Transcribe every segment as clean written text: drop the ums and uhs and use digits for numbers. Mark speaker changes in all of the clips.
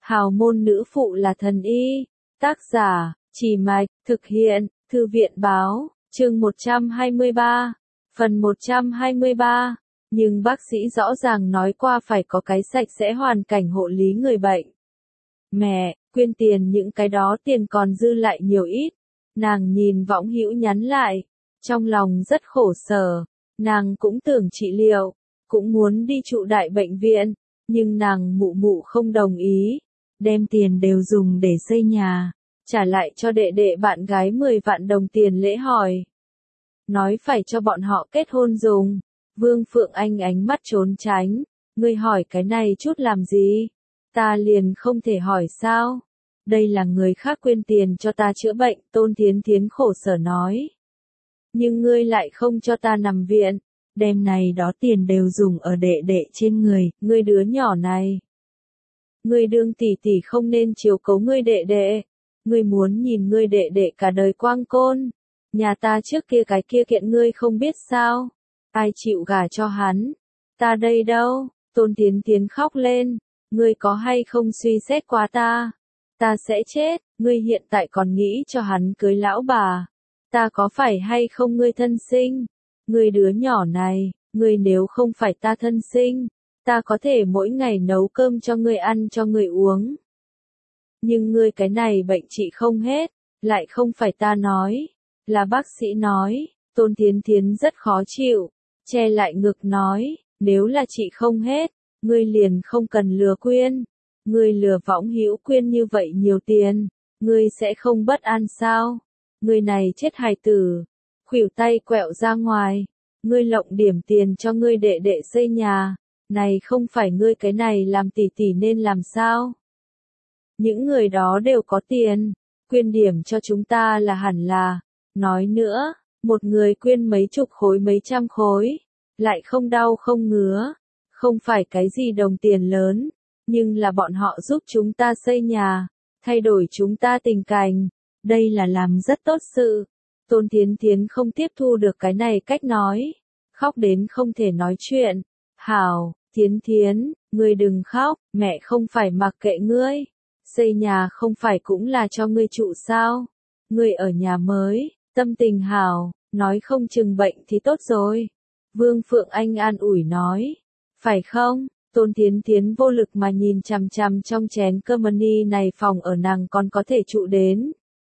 Speaker 1: Hào môn nữ phụ là thần y. Tác giả, Chỉ Mạch, thực hiện, Thư viện Báo, chương 123, phần 123. Nhưng bác sĩ rõ ràng nói qua phải có cái sạch sẽ hoàn cảnh hộ lý người bệnh. Mẹ, quyên tiền những cái đó tiền còn dư lại nhiều ít. Nàng nhìn Võng Hữu nhắn lại, trong lòng rất khổ sở, nàng cũng tưởng trị liệu, cũng muốn đi trụ đại bệnh viện, nhưng nàng mụ mụ không đồng ý, đem tiền đều dùng để xây nhà, trả lại cho đệ đệ bạn gái 10 vạn đồng tiền lễ hỏi. Nói phải cho bọn họ kết hôn dùng. Vương Phượng Anh ánh mắt trốn tránh, ngươi hỏi cái này chút làm gì? Ta liền không thể hỏi sao? Đây là người khác quyên tiền cho ta chữa bệnh, Tôn Thiến Thiến khổ sở nói. Nhưng ngươi lại không cho ta nằm viện, đêm này đó tiền đều dùng ở đệ đệ trên người, ngươi đứa nhỏ này. Ngươi đương tỷ tỷ không nên chiếu cố ngươi đệ đệ, ngươi muốn nhìn ngươi đệ đệ cả đời quang côn. Nhà ta trước kia cái kia kiện ngươi không biết sao? Ai chịu gả cho hắn? Ta đây đâu? Tôn Thiến Thiến khóc lên, ngươi có hay không suy xét quá ta? Ta sẽ chết, ngươi hiện tại còn nghĩ cho hắn cưới lão bà. Ta có phải hay không ngươi thân sinh? Ngươi đứa nhỏ này, ngươi nếu không phải ta thân sinh, ta có thể mỗi ngày nấu cơm cho ngươi ăn cho ngươi uống. Nhưng ngươi cái này bệnh trị không hết, lại không phải ta nói, là bác sĩ nói. Tôn Thiến Thiến rất khó chịu, che lại ngực nói, nếu là chị không hết, ngươi liền không cần lừa quyên. Ngươi lừa Võng Hữu quyên như vậy nhiều tiền, ngươi sẽ không bất an sao? Ngươi này chết hài tử, khuỷu tay quẹo ra ngoài, ngươi lộng điểm tiền cho ngươi đệ đệ xây nhà, này không phải ngươi cái này làm tỷ tỷ nên làm sao? Những người đó đều có tiền, quyên điểm cho chúng ta là hẳn là. Nói nữa, một người quyên mấy chục khối mấy trăm khối, lại không đau không ngứa, không phải cái gì đồng tiền lớn, nhưng là bọn họ giúp chúng ta xây nhà, thay đổi chúng ta tình cảnh, đây là làm rất tốt sự. Tôn Thiến Thiến không tiếp thu được cái này cách nói, khóc đến không thể nói chuyện. Hảo, Thiến Thiến, ngươi đừng khóc, mẹ không phải mặc kệ ngươi, xây nhà không phải cũng là cho ngươi trụ sao? Ngươi ở nhà mới, tâm tình hảo, nói không chừng bệnh thì tốt rồi. Vương Phượng Anh an ủi nói, phải không? Tôn Thiến Thiến vô lực mà nhìn chằm chằm trong chén cơm mani này phòng ở nàng còn có thể trụ đến.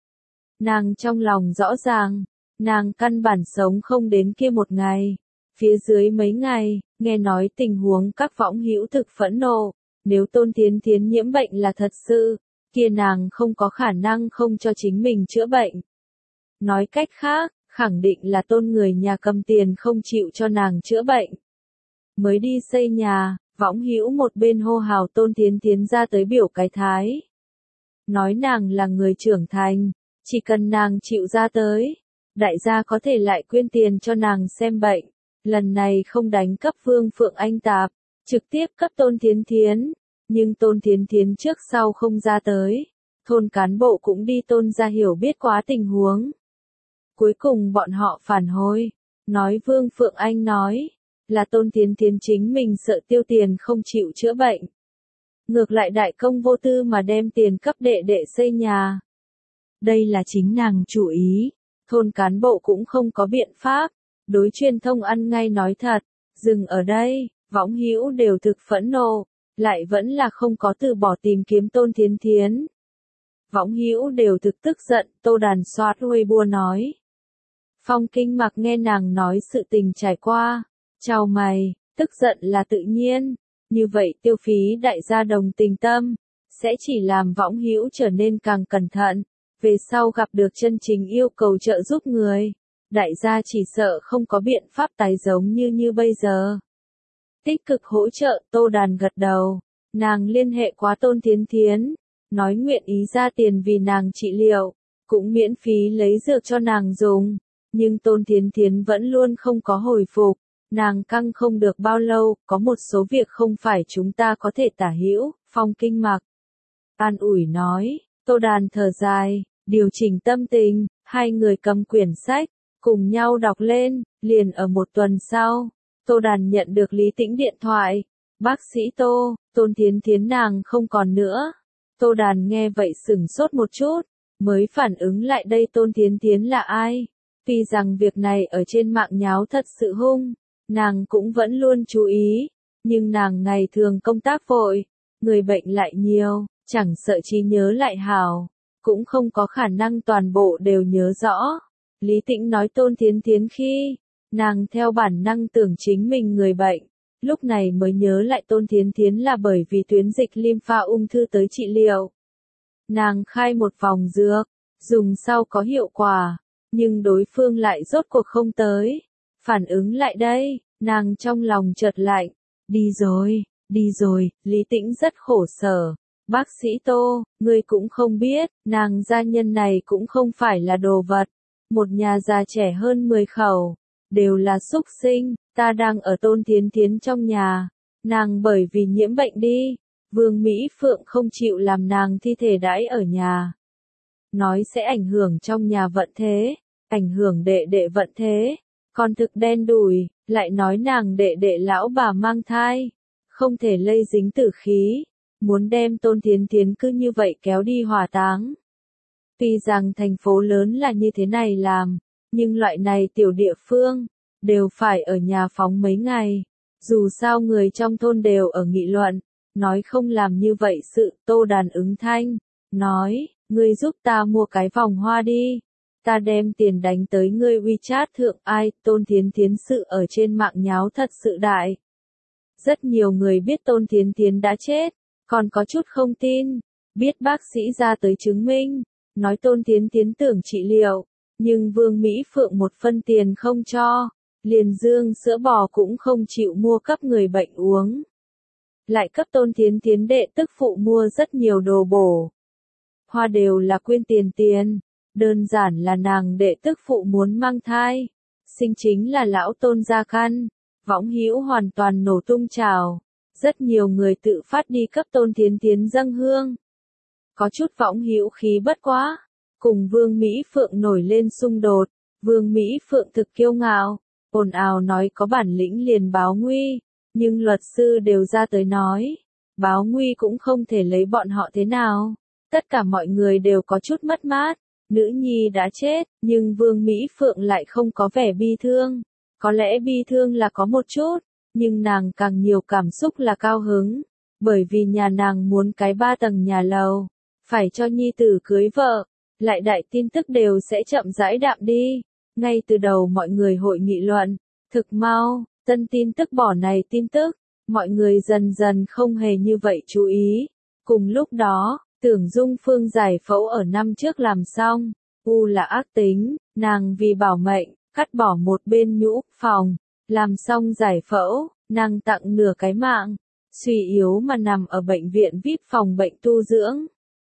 Speaker 1: Nàng trong lòng rõ ràng, nàng căn bản sống không đến kia một ngày. Phía dưới mấy ngày, nghe nói tình huống các Võng Hữu thực phẫn nộ, nếu Tôn Thiến Thiến nhiễm bệnh là thật sự, kia nàng không có khả năng không cho chính mình chữa bệnh. Nói cách khác, khẳng định là Tôn người nhà cầm tiền không chịu cho nàng chữa bệnh. Mới đi xây nhà, Võng Hữu một bên hô hào Tôn Thiến Thiến ra tới biểu cái thái. Nói nàng là người trưởng thành, chỉ cần nàng chịu ra tới, đại gia có thể lại quyên tiền cho nàng xem bệnh. Lần này không đánh cấp Vương Phượng Anh tạp, trực tiếp cấp Tôn Thiến Thiến. Nhưng Tôn Thiến Thiến trước sau không ra tới. Thôn cán bộ cũng đi Tôn gia hiểu biết quá tình huống. Cuối cùng bọn họ phản hồi, nói Vương Phượng Anh nói, là Tôn Thiến Thiến chính mình sợ tiêu tiền không chịu chữa bệnh. Ngược lại đại công vô tư mà đem tiền cấp đệ đệ xây nhà. Đây là chính nàng chủ ý, thôn cán bộ cũng không có biện pháp, đối truyền thông ăn ngay nói thật, dừng ở đây, Võng Hữu đều thực phẫn nộ, lại vẫn là không có từ bỏ tìm kiếm Tôn Thiến Thiến. Võng Hữu đều thực tức giận, Tô Đàn soát Weibo nói. Phong Kinh Mặc nghe nàng nói sự tình trải qua, chào mày, tức giận là tự nhiên, như vậy tiêu phí đại gia đồng tình tâm, sẽ chỉ làm Võng Hữu trở nên càng cẩn thận, về sau gặp được chân chính yêu cầu trợ giúp người, đại gia chỉ sợ không có biện pháp tái giống như bây giờ. Tích cực hỗ trợ, Tô Đàn gật đầu, nàng liên hệ quá Tôn Thiến Thiến, nói nguyện ý ra tiền vì nàng trị liệu, cũng miễn phí lấy dược cho nàng dùng, nhưng Tôn Thiến Thiến vẫn luôn không có hồi phục, nàng căng không được bao lâu, có một số việc không phải chúng ta có thể tả hữu. Phong Kinh Mặc an ủi nói. Tô Đàn thở dài, điều chỉnh tâm tình, hai người cầm quyển sách, cùng nhau đọc lên, liền ở một tuần sau, Tô Đàn nhận được Lý Tĩnh điện thoại. Bác sĩ Tô, Tôn Thiến Thiến nàng không còn nữa. Tô Đàn nghe vậy sửng sốt một chút, mới phản ứng lại đây Tôn Thiến Thiến là ai. Tuy rằng việc này ở trên mạng nháo thật sự hung, nàng cũng vẫn luôn chú ý, nhưng nàng ngày thường công tác vội, người bệnh lại nhiều, chẳng sợ trí nhớ lại hảo, cũng không có khả năng toàn bộ đều nhớ rõ. Lý Tĩnh nói Tôn Thiến Thiến khi, nàng theo bản năng tưởng chính mình người bệnh, lúc này mới nhớ lại Tôn Thiến Thiến là bởi vì tuyến dịch lympha ung thư tới trị liệu. Nàng khai một vòng dược, dùng sau có hiệu quả, nhưng đối phương lại rốt cuộc không tới. Phản ứng lại đây, nàng trong lòng chợt lạnh, đi rồi, Lý Tĩnh rất khổ sở. Bác sĩ Tô, ngươi cũng không biết, nàng gia nhân này cũng không phải là đồ vật. Một nhà già trẻ hơn 10 khẩu, đều là súc sinh, ta đang ở Tôn Thiến Thiến trong nhà. Nàng bởi vì nhiễm bệnh đi, Vương Mỹ Phượng không chịu làm nàng thi thể đãi ở nhà. Nói sẽ ảnh hưởng trong nhà vận thế, ảnh hưởng đệ đệ vận thế, còn thực đen đủi, lại nói nàng đệ đệ lão bà mang thai, không thể lây dính tử khí, muốn đem Tôn Thiến Thiến cứ như vậy kéo đi hỏa táng. Tuy rằng thành phố lớn là như thế này làm, nhưng loại này tiểu địa phương, đều phải ở nhà phóng mấy ngày. Dù sao người trong thôn đều ở nghị luận, nói không làm như vậy sự. Tô Đàn ứng thanh, nói, ngươi giúp ta mua cái vòng hoa đi. Ta đem tiền đánh tới ngươi WeChat thượng. Ai, Tôn Thiến Thiến sự ở trên mạng nháo thật sự đại. Rất nhiều người biết Tôn Thiến Thiến đã chết, còn có chút không tin, biết bác sĩ ra tới chứng minh, nói Tôn Thiến Thiến tưởng trị liệu, nhưng Vương Mỹ Phượng một phân tiền không cho, liền dương sữa bò cũng không chịu mua cấp người bệnh uống. Lại cấp Tôn Thiến Thiến đệ tức phụ mua rất nhiều đồ bổ. Hoa đều là quyên tiền, đơn giản là nàng đệ tức phụ muốn mang thai, sinh chính là lão Tôn gia căn, võng hữu hoàn toàn nổ tung trào. Rất nhiều người tự phát đi cấp Tôn Thiến Thiến dâng hương. Có chút võng hữu khí bất quá, cùng Vương Mỹ Phượng nổi lên xung đột. Vương Mỹ Phượng thực kiêu ngạo, ồn ào nói có bản lĩnh liền báo nguy, nhưng luật sư đều ra tới nói, báo nguy cũng không thể lấy bọn họ thế nào. Tất cả mọi người đều có chút mất mát, nữ nhi đã chết, nhưng Vương Mỹ Phượng lại không có vẻ bi thương. Có lẽ bi thương là có một chút, nhưng nàng càng nhiều cảm xúc là cao hứng, bởi vì nhà nàng muốn cái 3 tầng nhà lầu, phải cho nhi tử cưới vợ, lại đại tin tức đều sẽ chậm rãi đạm đi. Ngay từ đầu mọi người hội nghị luận, thực mau, tân tin tức bỏ này tin tức, mọi người dần dần không hề như vậy chú ý. Cùng lúc đó, Tưởng Dung Phương giải phẫu ở năm trước làm xong, là ác tính, nàng vì bảo mệnh, cắt bỏ một bên nhũ phòng, làm xong giải phẫu, nàng tặng nửa cái mạng, suy yếu mà nằm ở bệnh viện VIP phòng bệnh tu dưỡng.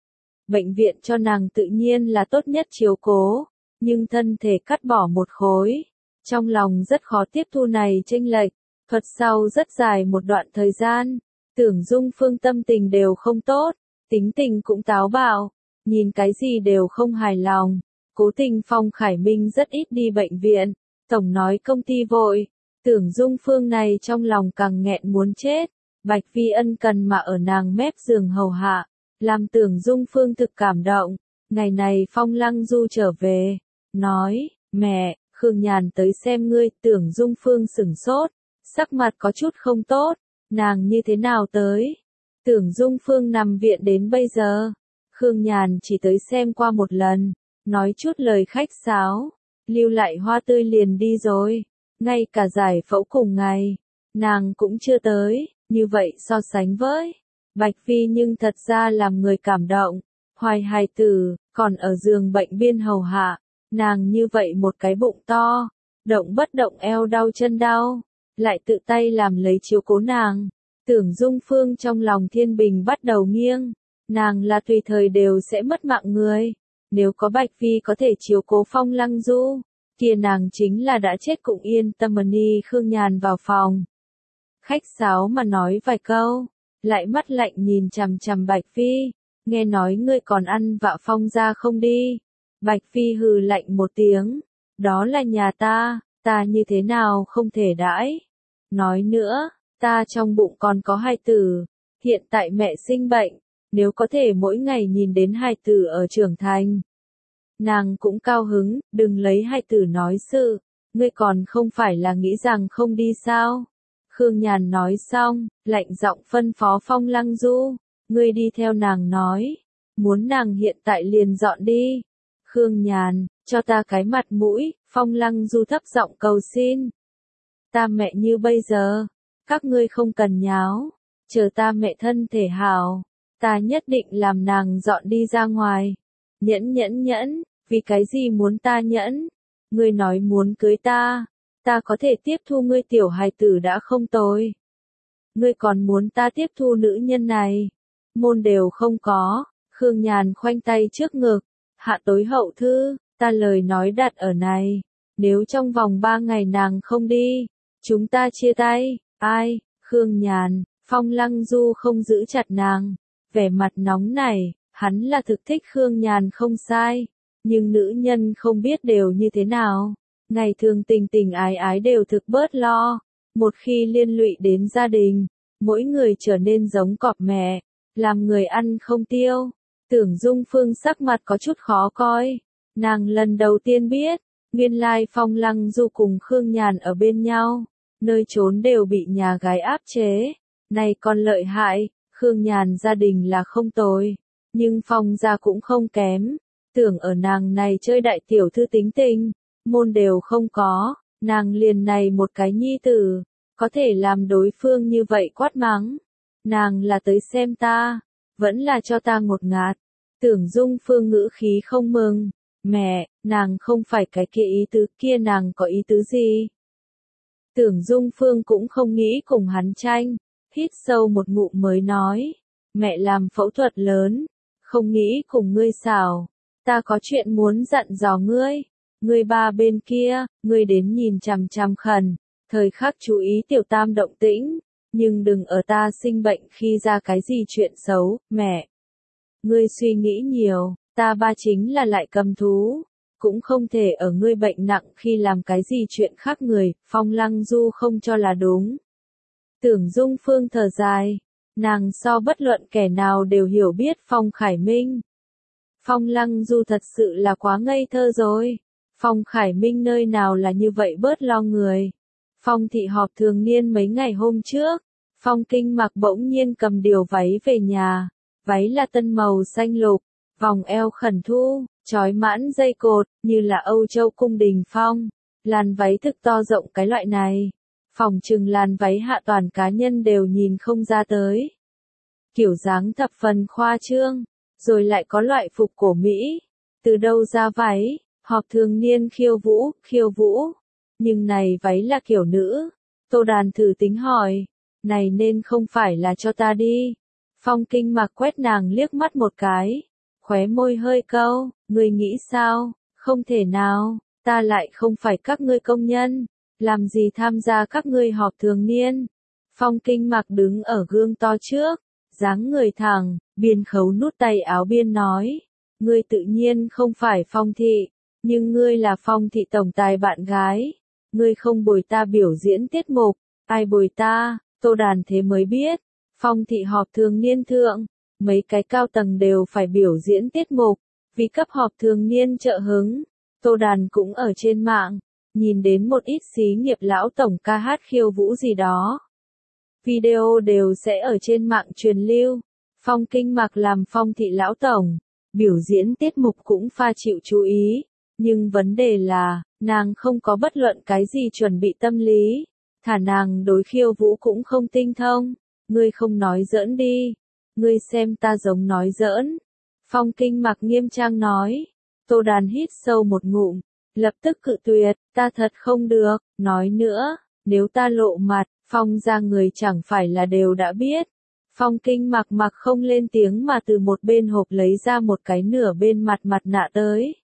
Speaker 1: Bệnh viện cho nàng tự nhiên là tốt nhất chiếu cố, nhưng thân thể cắt bỏ một khối, trong lòng rất khó tiếp thu này chênh lệch. Thuật sau rất dài một đoạn thời gian, Tưởng Dung Phương tâm tình đều không tốt, tính tình cũng táo bạo, nhìn cái gì đều không hài lòng. Cố Tình Phong Khải Minh rất ít đi bệnh viện, tổng nói công ty vội, Tưởng Dung Phương này trong lòng càng nghẹn muốn chết. Bạch Vi ân cần mà ở nàng mép giường hầu hạ, làm Tưởng Dung Phương thực cảm động. Ngày này Phong Lăng Du trở về, nói, mẹ, Khương Nhàn tới xem ngươi. Tưởng Dung Phương sửng sốt, sắc mặt có chút không tốt, nàng như thế nào tới? Tưởng Dung Phương nằm viện đến bây giờ, Khương Nhàn chỉ tới xem qua một lần, nói chút lời khách sáo, lưu lại hoa tươi liền đi rồi, ngay cả giải phẫu cùng ngày, nàng cũng chưa tới. Như vậy so sánh với Bạch Vi nhưng thật ra làm người cảm động, hoài hài tử, còn ở giường bệnh biên hầu hạ, nàng như vậy một cái bụng to, động bất động eo đau chân đau, lại tự tay làm lấy chiếu cố nàng. Tưởng Dung Phương trong lòng thiên bình bắt đầu nghiêng, nàng là tùy thời đều sẽ mất mạng người, nếu có Bạch Vi có thể chiếu cố Phong Lăng Du, kia nàng chính là đã chết cũng yên tâm. Ni Khương Nhàn vào phòng, khách sáo mà nói vài câu, lại mắt lạnh nhìn chằm chằm Bạch Vi, nghe nói ngươi còn ăn vạ Phong gia không đi. Bạch Vi hừ lạnh một tiếng, đó là nhà ta như thế nào không thể đãi. Nói nữa, ta trong bụng còn có 2 tử, hiện tại mẹ sinh bệnh, nếu có thể mỗi ngày nhìn đến hài tử ở trưởng thành. Nàng cũng cao hứng, đừng lấy hài tử nói sự, ngươi còn không phải là nghĩ rằng không đi sao. Khương Nhàn nói xong, lạnh giọng phân phó Phong Lăng Du, ngươi đi theo nàng nói, muốn nàng hiện tại liền dọn đi. Khương Nhàn, cho ta cái mặt mũi, Phong Lăng Du thấp giọng cầu xin. Ta mẹ như bây giờ, các ngươi không cần nháo, chờ ta mẹ thân thể hảo, ta nhất định làm nàng dọn đi ra ngoài. Nhẫn, vì cái gì muốn ta nhẫn? Ngươi nói muốn cưới ta có thể tiếp thu ngươi tiểu hài tử đã không tồi. Ngươi còn muốn ta tiếp thu nữ nhân này? Môn đều không có. Khương Nhàn khoanh tay trước ngực, hạ tối hậu thư, ta lời nói đặt ở này, nếu trong vòng 3 ngày nàng không đi, chúng ta chia tay. Ai? Khương Nhàn. Phong Lăng Du không giữ chặt nàng, vẻ mặt nóng nảy, hắn là thực thích Khương Nhàn không sai, nhưng nữ nhân không biết đều như thế nào, ngày thường tình tình ái ái đều thực bớt lo, một khi liên lụy đến gia đình, mỗi người trở nên giống cọp mẹ, làm người ăn không tiêu. Tưởng Dung Phương sắc mặt có chút khó coi, nàng lần đầu tiên biết, nguyên lai Phong Lăng Du cùng Khương Nhàn ở bên nhau, nơi trốn đều bị nhà gái áp chế, này còn lợi hại, Khương Nhàn gia đình là không tồi, nhưng Phong gia cũng không kém, tưởng ở nàng này chơi đại tiểu thư tính tình, môn đều không có, nàng liền này một cái nhi tử, có thể làm đối phương như vậy quát mắng, nàng là tới xem ta, vẫn là cho ta ngột ngạt. Tưởng Dung Phương ngữ khí không mừng, mẹ, nàng không phải cái kia ý tứ kia, nàng có ý tứ gì? Tưởng Dung Phương cũng không nghĩ cùng hắn tranh, hít sâu một ngụm mới nói, mẹ làm phẫu thuật lớn, không nghĩ cùng ngươi xảo, ta có chuyện muốn dặn dò ngươi, ngươi ba bên kia, ngươi đến nhìn chằm chằm khẩn, thời khắc chú ý tiểu tam động tĩnh, nhưng đừng ở ta sinh bệnh khi ra cái gì chuyện xấu, mẹ. Ngươi suy nghĩ nhiều, ta ba chính là lại cầm thú, cũng không thể ở ngươi bệnh nặng khi làm cái gì chuyện khác người, Phong Lăng Du không cho là đúng. Tưởng Dung Phương thở dài, nàng so bất luận kẻ nào đều hiểu biết Phong Khải Minh. Phong Lăng Du thật sự là quá ngây thơ rồi, Phong Khải Minh nơi nào là như vậy bớt lo người. Phong thị họp thường niên mấy ngày hôm trước, Phong Kinh Mặc bỗng nhiên cầm điều váy về nhà, váy là tân màu xanh lục, vòng eo khẩn thu, trói mãn dây cột, như là Âu Châu cung đình phong, làn váy thực to rộng cái loại này, phòng trừng làn váy hạ toàn cá nhân đều nhìn không ra tới. Kiểu dáng thập phần khoa trương, rồi lại có loại phục cổ Mỹ, từ đâu ra váy, họp thường niên khiêu vũ, nhưng này váy là kiểu nữ, Tô Đàn thử tính hỏi, này nên không phải là cho ta đi. Phong Kinh Mặc quét nàng liếc mắt một cái, khóe môi hơi câu, ngươi nghĩ sao, không thể nào, ta lại không phải các ngươi công nhân, làm gì tham gia các ngươi họp thường niên. Phong Kinh Mặc đứng ở gương to trước, dáng người thẳng, biên khấu nút tay áo biên nói, ngươi tự nhiên không phải Phong thị, nhưng ngươi là Phong thị tổng tài bạn gái, ngươi không bồi ta biểu diễn tiết mục, ai bồi ta, Tô Đàn thế mới biết. Phong thị họp thường niên thượng, mấy cái cao tầng đều phải biểu diễn tiết mục, vì cấp họp thường niên trợ hứng. Tô Đàn cũng ở trên mạng, nhìn đến một ít xí nghiệp lão tổng ca hát khiêu vũ gì đó. Video đều sẽ ở trên mạng truyền lưu. Phong Kinh Mặc làm Phong thị lão tổng, biểu diễn tiết mục cũng pha chịu chú ý, nhưng vấn đề là, nàng không có bất luận cái gì chuẩn bị tâm lý, thả nàng đối khiêu vũ cũng không tinh thông. Ngươi không nói giỡn đi, ngươi xem ta giống nói giỡn. Phong Kinh Mặc nghiêm trang nói, Tô Đàn hít sâu một ngụm, lập tức cự tuyệt, ta thật không được, nói nữa, nếu ta lộ mặt, Phong ra người chẳng phải là đều đã biết. Phong Kinh Mặc mặc không lên tiếng mà từ một bên hộp lấy ra một cái nửa bên mặt nạ tới.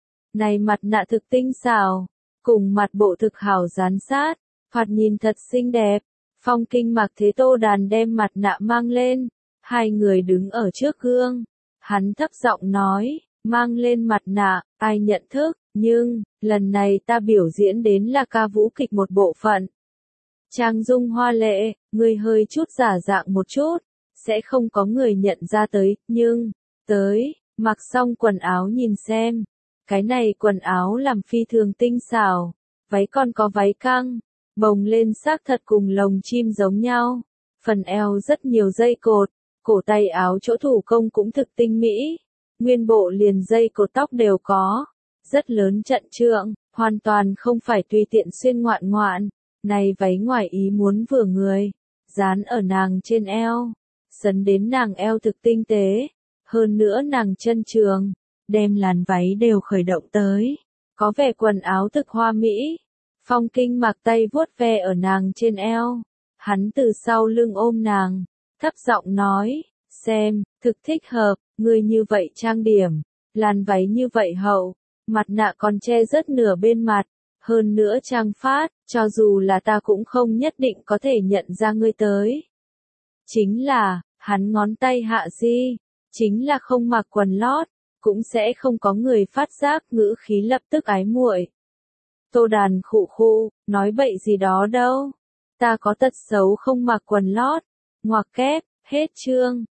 Speaker 1: Này mặt nạ thực tinh xảo, cùng mặt bộ thực hảo dán sát, thoạt nhìn thật xinh đẹp. Phong Kinh Mặc thế Tô Đàn đem mặt nạ mang lên, hai người đứng ở trước gương, hắn thấp giọng nói, mang lên mặt nạ, ai nhận thức, nhưng, lần này ta biểu diễn đến là ca vũ kịch một bộ phận. Trang dung hoa lệ, người hơi chút giả dạng một chút, sẽ không có người nhận ra tới, nhưng, tới, mặc xong quần áo nhìn xem. Cái này quần áo làm phi thường tinh xảo, váy còn có váy căng, bồng lên xác thật cùng lồng chim giống nhau. Phần eo rất nhiều dây cột, cổ tay áo chỗ thủ công cũng thực tinh mỹ. Nguyên bộ liền dây cột tóc đều có, rất lớn trận trượng, hoàn toàn không phải tùy tiện xuyên ngoạn ngoạn. Này váy ngoài ý muốn vừa người, dán ở nàng trên eo, sấn đến nàng eo thực tinh tế, hơn nữa nàng chân trường, đem làn váy đều khởi động tới, có vẻ quần áo thực hoa mỹ. Phong Kinh mặc tay vuốt ve ở nàng trên eo, hắn từ sau lưng ôm nàng, thấp giọng nói, xem, thực thích hợp, người như vậy trang điểm, làn váy như vậy hậu, mặt nạ còn che rất nửa bên mặt, hơn nữa trang phát, cho dù là ta cũng không nhất định có thể nhận ra ngươi tới. Chính là, hắn ngón tay hạ di, chính là không mặc quần lót, cũng sẽ không có người phát giác, ngữ khí lập tức ái muội. Tô Đàn khụ khụ, nói bậy gì đó đâu, ta có tật xấu không mặc quần lót, ngoặc kép, hết chương.